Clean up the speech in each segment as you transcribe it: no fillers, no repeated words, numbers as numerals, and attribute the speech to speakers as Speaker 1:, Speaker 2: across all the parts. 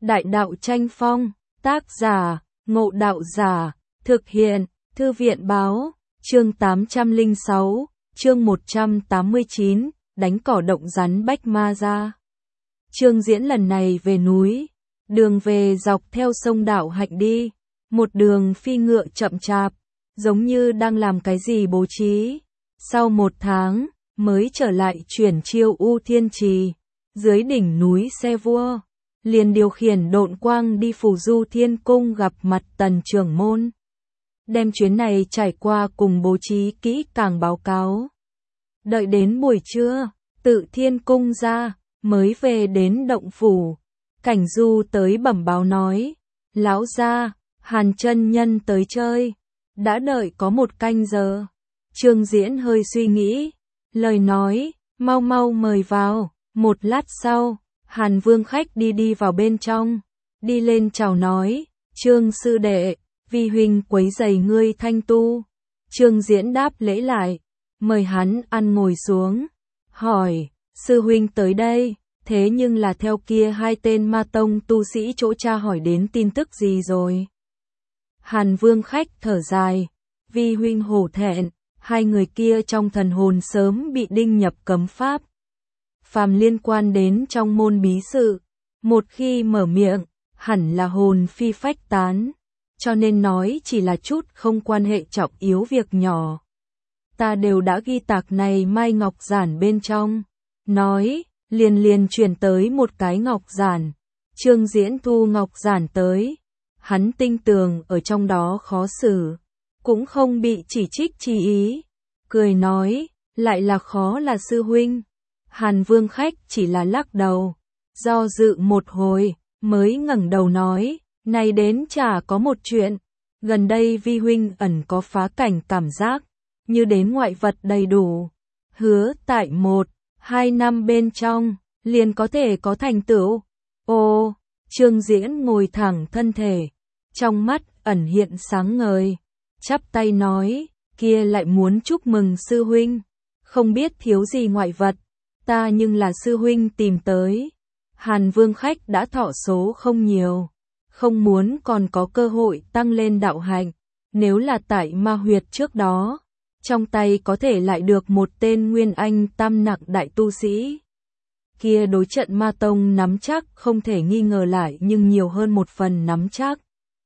Speaker 1: Đại đạo tranh phong, tác giả, Ngộ Đạo Giả, thực hiện, Thư viện báo, chương 806, chương 189, đánh cỏ động rắn bách ma ra. Chương diễn lần này về núi, đường về dọc theo sông Đạo Hạnh đi, một đường phi ngựa chậm chạp, giống như đang làm cái gì bố trí. Sau 1 tháng, mới trở lại chuyển chiêu U Thiên Trì, dưới đỉnh núi Xe Vua, liền điều khiển độn quang đi Phù Du Thiên Cung gặp mặt Tần trưởng môn. Đem chuyến này trải qua cùng bố trí kỹ càng báo cáo. Đợi đến buổi trưa, tự Thiên Cung ra, mới về đến động phủ. Cảnh Du tới bẩm báo nói, lão gia, Hàn chân nhân tới chơi, đã đợi có 1 canh giờ. Trương Diễn hơi suy nghĩ, lời nói, mau mau mời vào. 1 lát sau, Hàn Vương khách đi vào bên trong, đi lên chào nói, Trương sư đệ, vi huynh quấy rầy ngươi thanh tu. Trương Diễn đáp lễ lại, mời hắn ăn ngồi xuống, hỏi, sư huynh tới đây, thế nhưng là theo kia 2 tên ma tông tu sĩ chỗ tra hỏi đến tin tức gì rồi? Hàn Vương khách thở dài, vi huynh hổ thẹn, 2 người kia trong thần hồn sớm bị đinh nhập cấm pháp. Phàm liên quan đến trong môn bí sự, một khi mở miệng, hẳn là hồn phi phách tán, cho nên nói chỉ là chút không quan hệ trọng yếu việc nhỏ. Ta đều đã ghi tạc này mai ngọc giản bên trong, nói, liền chuyển tới một cái ngọc giản. Trương Diễn thu ngọc giản tới, hắn tinh tường ở trong đó khó xử, cũng không bị chỉ trích chi ý, cười nói, lại là khó là sư huynh. Hàn Vương khách chỉ là lắc đầu, do dự một hồi, mới ngẩng đầu nói, này đến chả có một chuyện, gần đây vi huynh ẩn có phá cảnh cảm giác, như đến ngoại vật đầy đủ, hứa tại 1-2 năm bên trong, liền có thể có thành tựu. Ô, Trương Diễn ngồi thẳng thân thể, trong mắt ẩn hiện sáng ngời, chắp tay nói, kia lại muốn chúc mừng sư huynh, không biết thiếu gì ngoại vật, ta nhưng là sư huynh tìm tới. Hàn Vương khách đã thọ số không nhiều, không muốn còn có cơ hội tăng lên đạo hạnh, nếu là tại ma huyệt trước đó, trong tay có thể lại được 1 tên nguyên anh tam nặng đại tu sĩ. Kia đối trận ma tông nắm chắc không thể nghi ngờ lại nhưng nhiều hơn 1 phần nắm chắc.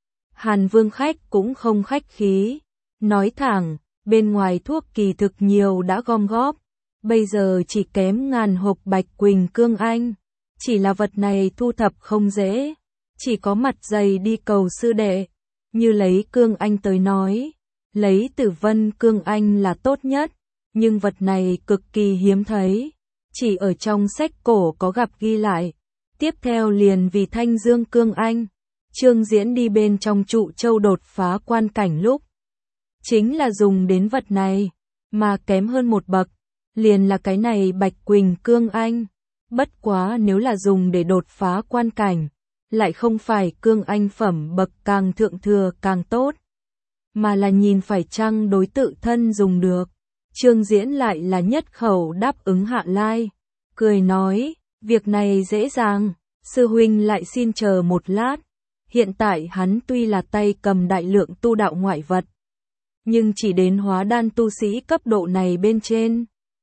Speaker 1: Hàn Vương khách cũng không khách khí, nói thẳng, bên ngoài thuốc kỳ thực nhiều đã gom góp, bây giờ chỉ kém ngàn hộp bạch quỳnh cương anh, chỉ là vật này thu thập không dễ, chỉ có mặt dày đi cầu sư đệ, như lấy cương anh tới nói, lấy Tử Vân cương anh là tốt nhất, nhưng vật này cực kỳ hiếm thấy, chỉ ở trong sách cổ có gặp ghi lại, tiếp theo liền vì Thanh Dương cương anh. Trương Diễn đi bên trong trụ châu đột phá quan cảnh lúc, chính là dùng đến vật này, mà kém hơn 1 bậc, liền là cái này bạch quỳnh cương anh. Bất quá nếu là dùng để đột phá quan cảnh, lại không phải cương anh phẩm bậc càng thượng thừa càng tốt, mà là nhìn phải chăng đối tự thân dùng được. Trương Diễn lại là nhất khẩu đáp ứng hạ lai, cười nói, việc này dễ dàng, sư huynh lại xin chờ 1 lát. Hiện tại hắn tuy là tay cầm đại lượng tu đạo ngoại vật, nhưng chỉ đến hóa đan tu sĩ cấp độ này bên trên,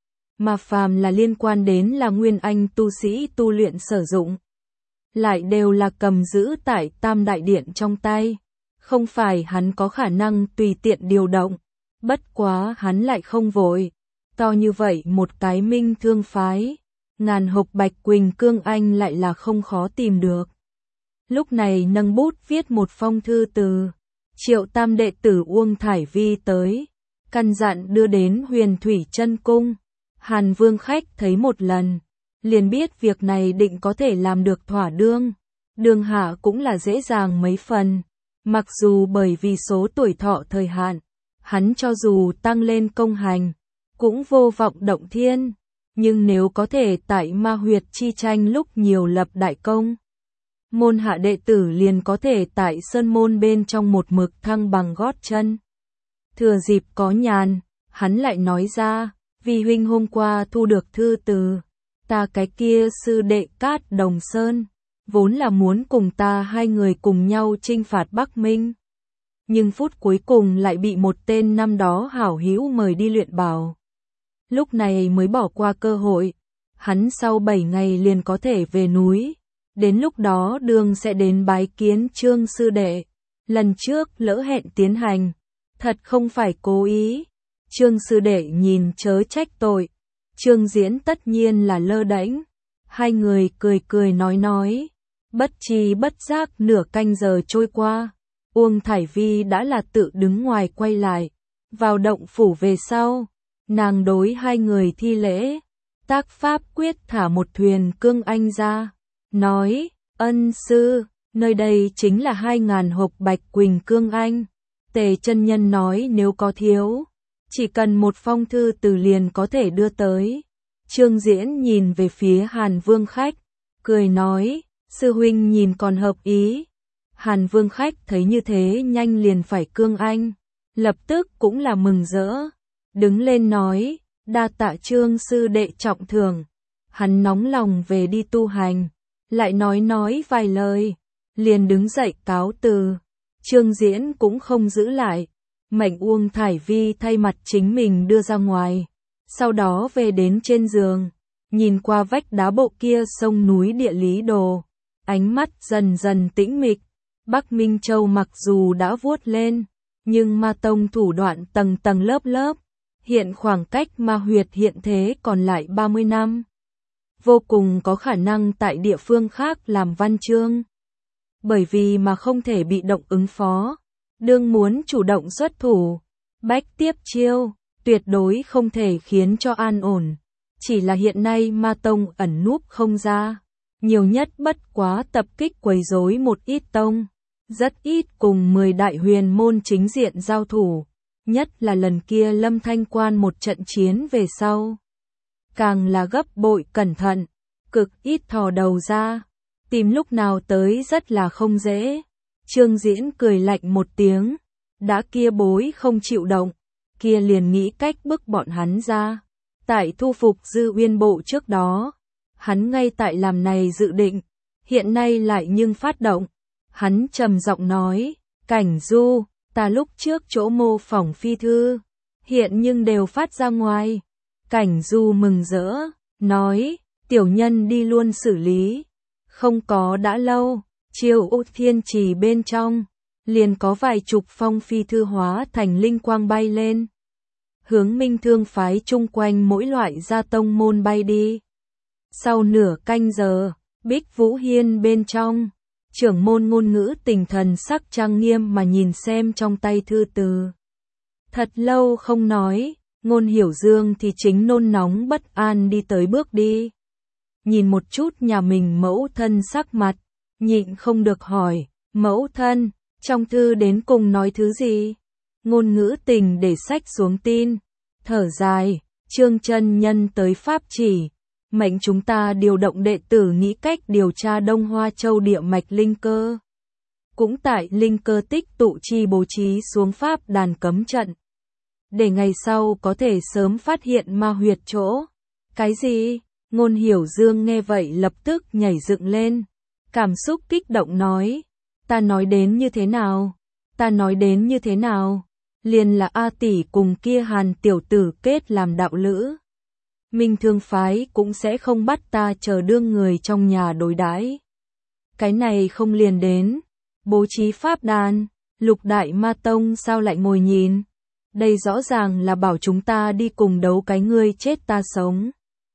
Speaker 1: mà phàm là liên quan đến là nguyên anh tu sĩ tu luyện sử dụng, lại đều là cầm giữ tại Tam Đại Điện trong tay, không phải hắn có khả năng tùy tiện điều động, bất quá hắn lại không vội, to như vậy một cái minh thương phái, ngàn hộp bạch quỳnh cương anh lại là không khó tìm được. Lúc này nâng bút viết một phong thư từ Triệu Tam đệ tử Uông Thải Vi tới, căn dặn đưa đến Huyền Thủy Chân Cung. Hàn Vương khách thấy 1 lần, liền biết việc này định có thể làm được thỏa đương, đường hạ cũng là dễ dàng mấy phần, mặc dù bởi vì số tuổi thọ thời hạn, hắn cho dù tăng lên công hành, cũng vô vọng động thiên, nhưng nếu có thể tại ma huyệt chi tranh lúc nhiều lập đại công, môn hạ đệ tử liền có thể tại sơn môn bên trong một mực thăng bằng gót chân. Thừa dịp có nhàn, hắn lại nói ra, vì huynh hôm qua thu được thư từ ta cái kia sư đệ Cát Đồng Sơn, vốn là muốn cùng ta hai người cùng nhau chinh phạt Bắc Minh. Nhưng phút cuối cùng lại bị một tên năm đó hảo hữu mời đi luyện bào. Lúc này mới bỏ qua cơ hội, hắn sau 7 ngày liền có thể về núi. Đến lúc đó đường sẽ đến bái kiến Trương sư đệ. Lần trước lỡ hẹn tiến hành, thật không phải cố ý. Trương sư đệ nhìn chớ trách tội. Trương Diễn tất nhiên là lơ đễnh. Hai người cười cười nói. Bất tri bất giác nửa canh giờ trôi qua. Uông Thải Vi đã là tự đứng ngoài quay lại. Vào động phủ về sau, nàng đối hai người thi lễ. Tác pháp quyết thả một thuyền cương anh ra. Nói, ân sư, nơi đây chính là 2.000 hộp bạch quỳnh cương anh. Tề chân nhân nói nếu có thiếu, chỉ cần một phong thư từ liền có thể đưa tới. Trương Diễn nhìn về phía Hàn Vương Khách, cười nói, sư huynh nhìn còn hợp ý. Hàn Vương Khách thấy như thế nhanh liền phải cương anh, lập tức cũng là mừng rỡ. Đứng lên nói, đa tạ Trương sư đệ trọng thưởng. Hắn nóng lòng về đi tu hành, lại nói vài lời, liền đứng dậy cáo từ. Trương Diễn cũng không giữ lại, mệnh Uông Thải Vi thay mặt chính mình đưa ra ngoài. Sau đó về đến trên giường, nhìn qua vách đá bộ kia sông núi địa lý đồ, ánh mắt dần dần tĩnh mịch. Bắc Minh Châu mặc dù đã vuốt lên, nhưng ma tông thủ đoạn tầng tầng lớp lớp, hiện khoảng cách ma huyệt hiện thế còn lại 30 năm. Vô cùng có khả năng tại địa phương khác làm văn chương. Bởi vì mà không thể bị động ứng phó, đương muốn chủ động xuất thủ, bách tiếp chiêu, tuyệt đối không thể khiến cho an ổn. Chỉ là hiện nay ma tông ẩn núp không ra, nhiều nhất bất quá tập kích quấy rối một ít tông, rất ít cùng 10 đại huyền môn chính diện giao thủ, nhất là lần kia Lâm Thanh Quan một trận chiến về sau. Càng là gấp bội cẩn thận, cực ít thò đầu ra, tìm lúc nào tới rất là không dễ. Trương Diễn cười lạnh một tiếng, đã kia bối không chịu động, kia liền nghĩ cách bức bọn hắn ra. Tại thu phục Dư Uyên Bộ trước đó, hắn ngay tại làm này dự định, hiện nay lại nhưng phát động. Hắn trầm giọng nói, Cảnh Du, ta lúc trước chỗ mô phỏng phi thư, hiện nhưng đều phát ra ngoài. Cảnh Du mừng rỡ, nói, tiểu nhân đi luôn xử lý. Không có đã lâu, Chiêu U Thiên Trì bên trong, liền có vài chục phong phi thư hóa thành linh quang bay lên. Hướng Minh Thương phái chung quanh mỗi loại gia tông môn bay đi. Sau nửa canh giờ, Bích Vũ Hiên bên trong, trưởng môn Ngôn Ngữ Tình thần sắc trang nghiêm mà nhìn xem trong tay thư từ. Thật lâu không nói, Ngôn Hiểu Dương thì chính nôn nóng bất an đi tới bước đi. Nhìn một chút nhà mình mẫu thân sắc mặt, nhịn không được hỏi, mẫu thân, trong thư đến cùng nói thứ gì? Ngôn Ngữ Tình để sách xuống tin, thở dài, Trương chân nhân tới pháp chỉ, mệnh chúng ta điều động đệ tử nghĩ cách điều tra Đông Hoa Châu địa mạch linh cơ. Cũng tại linh cơ tích tụ chi bố trí xuống pháp đàn cấm trận, để ngày sau có thể sớm phát hiện ma huyệt chỗ. Cái gì? Ngôn Hiểu Dương nghe vậy lập tức nhảy dựng lên, cảm xúc kích động nói, ta nói đến như thế nào? Ta nói đến như thế nào? Liền là A tỷ cùng kia Hàn tiểu tử kết làm đạo lữ. Minh Thương phái cũng sẽ không bắt ta chờ đương người trong nhà đối đãi. Cái này không liền đến, bố trí pháp đàn, Lục đại ma tông sao lại ngồi nhìn? Đây rõ ràng là bảo chúng ta đi cùng đấu cái ngươi chết ta sống.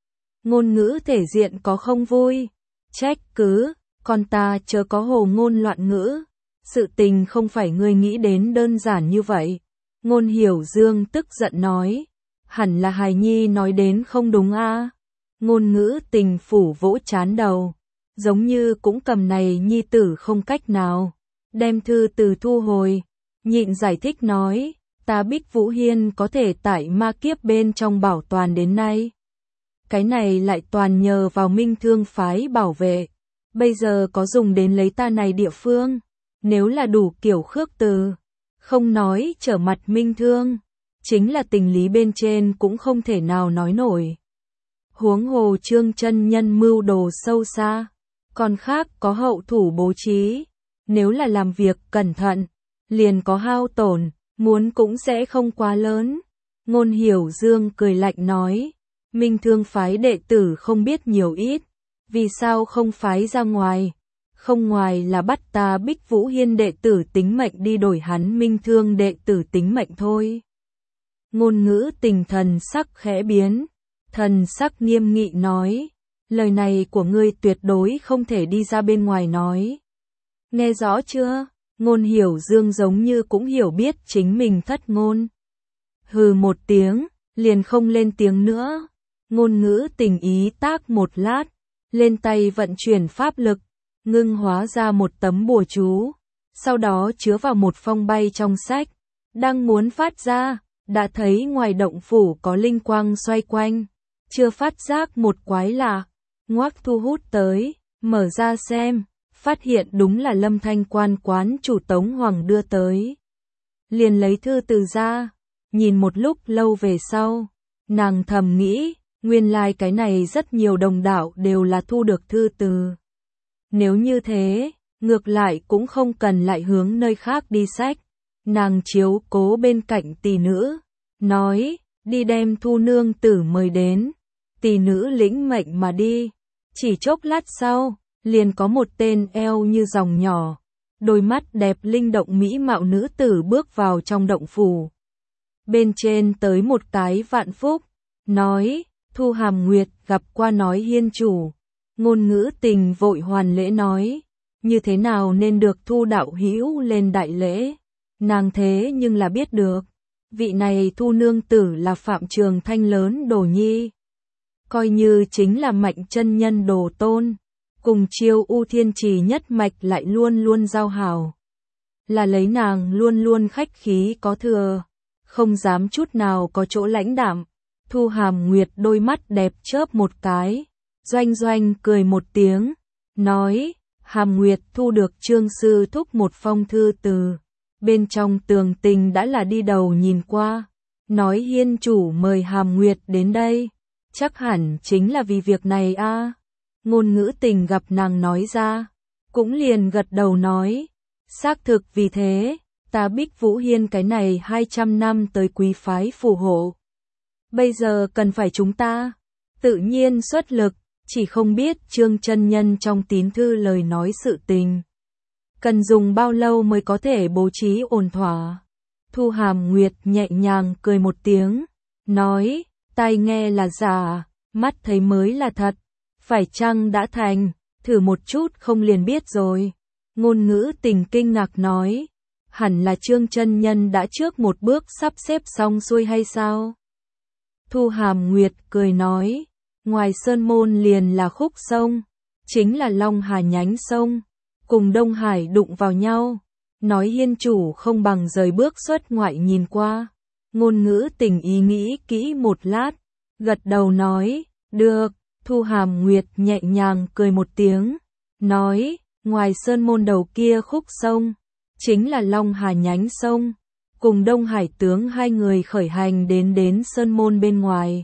Speaker 1: Ngôn Ngữ thể diện có không vui, trách cứ, con ta chớ có hồ ngôn loạn ngữ. Sự tình không phải ngươi nghĩ đến đơn giản như vậy. Ngôn Hiểu Dương tức giận nói, hẳn là hài nhi nói đến không đúng a. Ngôn Ngữ Tình phủ vỗ chán đầu, giống như cũng cầm này nhi tử không cách nào. Đem thư từ thu hồi, nhịn giải thích nói, ta Bích Vũ Hiên có thể tại ma kiếp bên trong bảo toàn đến nay. Cái này lại toàn nhờ vào Minh Thương phái bảo vệ. Bây giờ có dùng đến lấy ta này địa phương, nếu là đủ kiểu khước từ, không nói trở mặt Minh Thương, chính là tình lý bên trên cũng không thể nào nói nổi. Huống hồ Trương chân nhân mưu đồ sâu xa, Còn khác có hậu thủ bố trí, nếu là làm việc cẩn thận, liền có hao tổn, muốn cũng sẽ không quá lớn. Ngôn Hiểu Dương cười lạnh nói, Minh Thương phái đệ tử không biết nhiều ít, vì sao không phái ra ngoài? Không ngoài là bắt ta Bích Vũ Hiên đệ tử tính mệnh đi đổi hắn Minh Thương đệ tử tính mệnh thôi. Ngôn Ngữ Tình thần sắc khẽ biến, thần sắc nghiêm nghị nói, lời này của ngươi tuyệt đối không thể đi ra bên ngoài nói. Nghe rõ chưa? Ngôn Hiểu Dương giống như cũng hiểu biết chính mình thất ngôn. Hừ một tiếng, liền không lên tiếng nữa. Ngôn Ngữ Tình ý tác một lát, lên tay vận chuyển pháp lực, ngưng hóa ra một tấm bùa chú, sau đó chứa vào một phong bay trong sách, đang muốn phát ra, đã thấy ngoài động phủ có linh quang xoay quanh, chưa phát giác một quái lạ, ngoác thu hút tới, mở ra xem, phát hiện đúng là Lâm Thanh quan quán chủ Tống Hoàng đưa tới. Liền lấy thư từ ra, nhìn một lúc lâu về sau, nàng thầm nghĩ, nguyên lai cái này rất nhiều đồng đạo đều là thu được thư từ. Nếu như thế, ngược lại cũng không cần lại hướng nơi khác đi sách. Nàng chiếu cố bên cạnh tỷ nữ, nói, đi đem Thu nương tử mời đến. Tỷ nữ lĩnh mệnh mà đi, chỉ chốc lát sau, liền có một tên eo như dòng nhỏ, đôi mắt đẹp linh động mỹ mạo nữ tử bước vào trong động phủ. Bên trên tới một cái vạn phúc, nói, Thu Hàm Nguyệt gặp qua nói Hiên chủ. Ngôn Ngữ Tình vội hoàn lễ nói, như thế nào nên được Thu đạo hữu lên đại lễ. Nàng thế nhưng là biết được, vị này Thu nương tử là Phạm Trường Thanh lớn đồ nhi, coi như chính là Mạnh chân nhân đồ tôn, cùng Chiêu U Thiên Trì nhất mạch lại luôn luôn giao hảo, là lấy nàng luôn luôn khách khí có thừa, không dám chút nào có chỗ lãnh đạm. Thu Hàm Nguyệt đôi mắt đẹp chớp một cái, doanh doanh cười một tiếng, nói, Hàm Nguyệt thu được Trương sư thúc một phong thư từ, bên trong tường tình đã là đi đầu nhìn qua, nói Hiên chủ mời Hàm Nguyệt đến đây, chắc hẳn chính là vì việc này a. Ngôn Ngữ Tình gặp nàng nói ra, cũng liền gật đầu nói, xác thực vì thế, ta Bích Vũ Hiên cái này 200 năm tới quý phái phù hộ. Bây giờ cần phải chúng ta tự nhiên xuất lực, chỉ không biết Trương chân nhân trong tín thư lời nói sự tình, cần dùng bao lâu mới có thể bố trí ổn thỏa. Thu Hàm Nguyệt nhẹ nhàng cười một tiếng, nói, tai nghe là giả, mắt thấy mới là thật, phải chăng đã thành, thử một chút không liền biết rồi. Ngôn Ngữ Tình kinh ngạc nói, hẳn là Trương chân nhân đã trước một bước sắp xếp xong xuôi hay sao? Thu Hàm Nguyệt cười nói, ngoài sơn môn liền là khúc sông, chính là Long Hà nhánh sông, cùng Đông Hải đụng vào nhau, nói Hiên chủ không bằng rời bước xuất ngoại nhìn qua. Ngôn Ngữ Tình ý nghĩ kỹ một lát, gật đầu nói, được. Thu Hàm Nguyệt nhẹ nhàng cười một tiếng, nói, ngoài sơn môn đầu kia khúc sông, chính là Long Hà nhánh sông, cùng Đông Hải tướng hai người khởi hành đến sơn môn bên ngoài.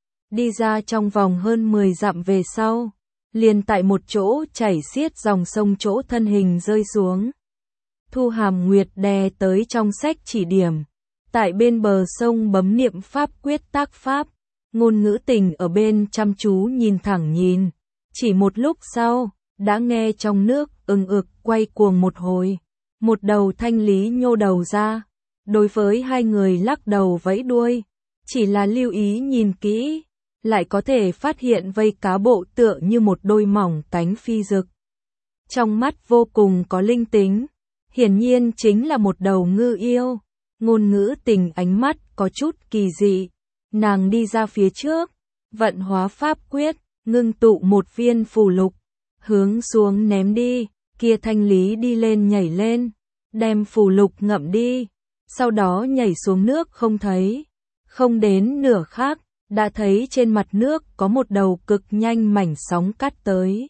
Speaker 1: Đi ra trong vòng hơn 10 dặm về sau, liền tại một chỗ chảy xiết dòng sông chỗ thân hình rơi xuống. Thu Hàm Nguyệt đè tới trong sách chỉ điểm, tại bên bờ sông bấm niệm pháp quyết tác pháp. Ngôn Ngữ Tình ở bên chăm chú nhìn thẳng nhìn, chỉ một lúc sau, đã nghe trong nước ừng ực quay cuồng một hồi, một đầu thanh lý nhô đầu ra, đối với hai người lắc đầu vẫy đuôi, chỉ là lưu ý nhìn kỹ, lại có thể phát hiện vây cá bộ tựa như một đôi mỏng cánh phi rực. Trong mắt vô cùng có linh tính, hiển nhiên chính là một đầu ngư yêu. Ngôn Ngữ Tình ánh mắt có chút kỳ dị. Nàng đi ra phía trước, vận hóa pháp quyết, ngưng tụ một viên phù lục, hướng xuống ném đi, kia thanh lý đi lên nhảy lên, đem phù lục ngậm đi, sau đó nhảy xuống nước không thấy. Không đến nửa khắc, đã thấy trên mặt nước có một đầu cực nhanh mảnh sóng cắt tới.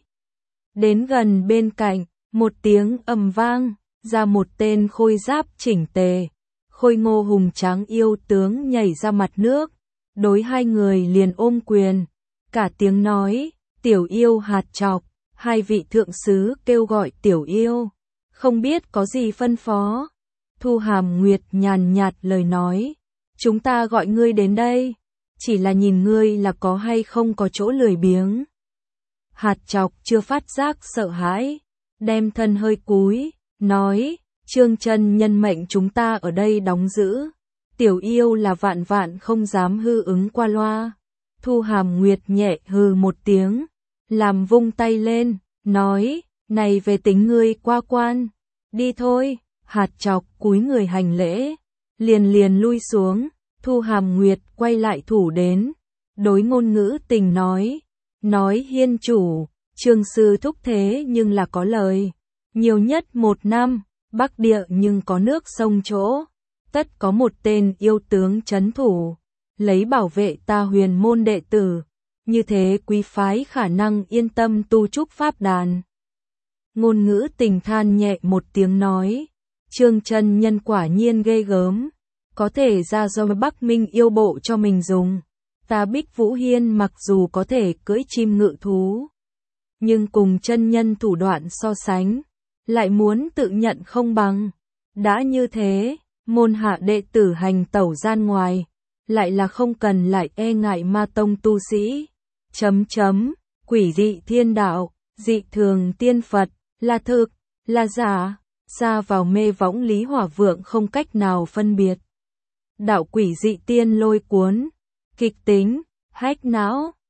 Speaker 1: Đến gần bên cạnh, một tiếng ầm vang, ra một tên khôi giáp chỉnh tề, khôi ngô hùng tráng yêu tướng nhảy ra mặt nước. Đối hai người liền ôm quyền, cả tiếng nói, tiểu yêu hạt chọc, Hai vị thượng sứ kêu gọi Tiểu Yêu, không biết có gì phân phó. Thu Hàm Nguyệt nhàn nhạt lời nói, chúng ta gọi ngươi đến đây, chỉ là nhìn ngươi là có hay không có chỗ lười biếng. Hạt Chọc chưa phát giác sợ hãi, đem thân hơi cúi, nói, Trương chân nhân mệnh chúng ta ở đây đóng giữ, Tiểu Yêu là vạn vạn không dám hư ứng qua loa. Thu Hàm Nguyệt nhẹ hừ một tiếng, làm vung tay lên, nói, này về tính ngươi qua quan, đi thôi. Hạt Chọc cúi người hành lễ, liền lui xuống. Thu Hàm Nguyệt quay lại thủ đến, đối Ngôn Ngữ Tình nói hiên chủ, Trương sư thúc thế nhưng là có lời, nhiều nhất 1 năm, Bắc địa nhưng có nước sông chỗ, tất có một tên yêu tướng trấn thủ, lấy bảo vệ ta huyền môn đệ tử, như thế quý phái khả năng yên tâm tu trúc pháp đàn. Ngôn Ngữ Tình than nhẹ một tiếng nói, Trương chân nhân quả nhiên ghê gớm, có thể ra do Bắc Minh yêu bộ cho mình dùng. Ta Bích Vũ Hiên mặc dù có thể cưỡi chim ngự thú, nhưng cùng chân nhân thủ đoạn so sánh, lại muốn tự nhận không bằng. Đã như thế, môn hạ đệ tử hành tẩu gian ngoài, lại là không cần lại e ngại ma tông tu sĩ. Quỷ dị thiên đạo, dị thường tiên Phật, là thực, là giả, ra vào mê võng Lý Hỏa Vượng không cách nào phân biệt. Đạo quỷ dị tiên lôi cuốn, kịch tính, hách não.